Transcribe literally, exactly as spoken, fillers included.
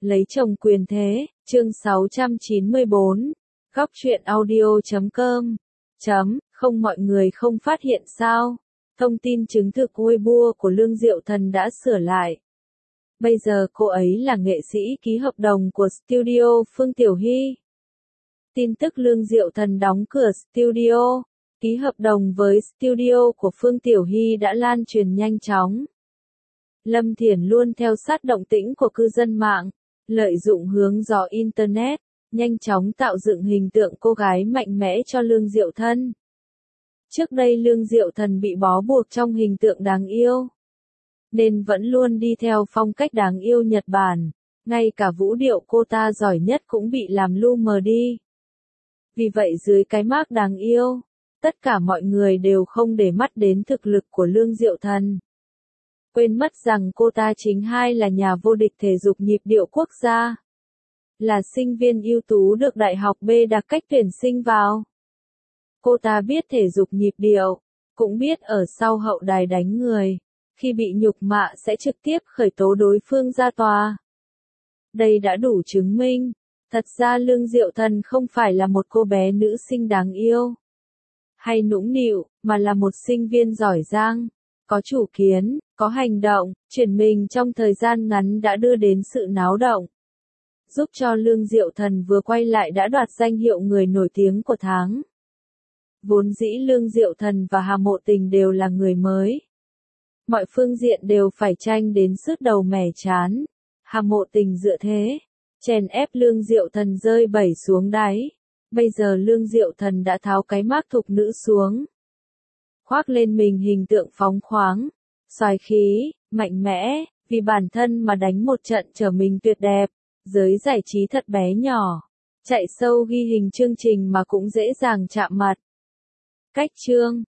Lấy chồng quyền thế, chương sáu trăm chín mươi bốn, góc truyện audio chấm com, chấm, không mọi người không phát hiện sao, thông tin chứng thực Weibo của Lương Diệu Thần đã sửa lại. Bây giờ cô ấy là nghệ sĩ ký hợp đồng của studio Phương Tiểu Hy. Tin tức Lương Diệu Thần đóng cửa studio, ký hợp đồng với studio của Phương Tiểu Hy đã lan truyền nhanh chóng. Lâm Thiển luôn theo sát động tĩnh của cư dân mạng, lợi dụng hướng gió Internet, nhanh chóng tạo dựng hình tượng cô gái mạnh mẽ cho Lương Diệu Thần. Trước đây Lương Diệu Thần bị bó buộc trong hình tượng đáng yêu, nên vẫn luôn đi theo phong cách đáng yêu Nhật Bản, ngay cả vũ điệu cô ta giỏi nhất cũng bị làm lu mờ đi. Vì vậy dưới cái mác đáng yêu, tất cả mọi người đều không để mắt đến thực lực của Lương Diệu Thần. Quên mất rằng cô ta chính hai là nhà vô địch thể dục nhịp điệu quốc gia. Là sinh viên ưu tú được Đại học B đặc cách tuyển sinh vào. Cô ta biết thể dục nhịp điệu, cũng biết ở sau hậu đài đánh người, khi bị nhục mạ sẽ trực tiếp khởi tố đối phương ra tòa. Đây đã đủ chứng minh, thật ra Lương Diệu Thần không phải là một cô bé nữ sinh đáng yêu, hay nũng nịu, mà là một sinh viên giỏi giang, có chủ kiến, có hành động, chuyển mình trong thời gian ngắn đã đưa đến sự náo động, giúp cho Lương Diệu Thần vừa quay lại đã đoạt danh hiệu người nổi tiếng của tháng. Vốn dĩ Lương Diệu Thần và Hà Mộ Tình đều là người mới. Mọi phương diện đều phải tranh đến sứt đầu mẻ chán. Hà Mộ Tình dựa thế, chèn ép Lương Diệu Thần rơi bẩy xuống đáy. Bây giờ Lương Diệu Thần đã tháo cái mác thục nữ xuống, khoác lên mình hình tượng phóng khoáng, xoái khí, mạnh mẽ, vì bản thân mà đánh một trận trở mình tuyệt đẹp. Giới giải trí thật bé nhỏ, chạy sâu ghi hình chương trình mà cũng dễ dàng chạm mặt. Cách chương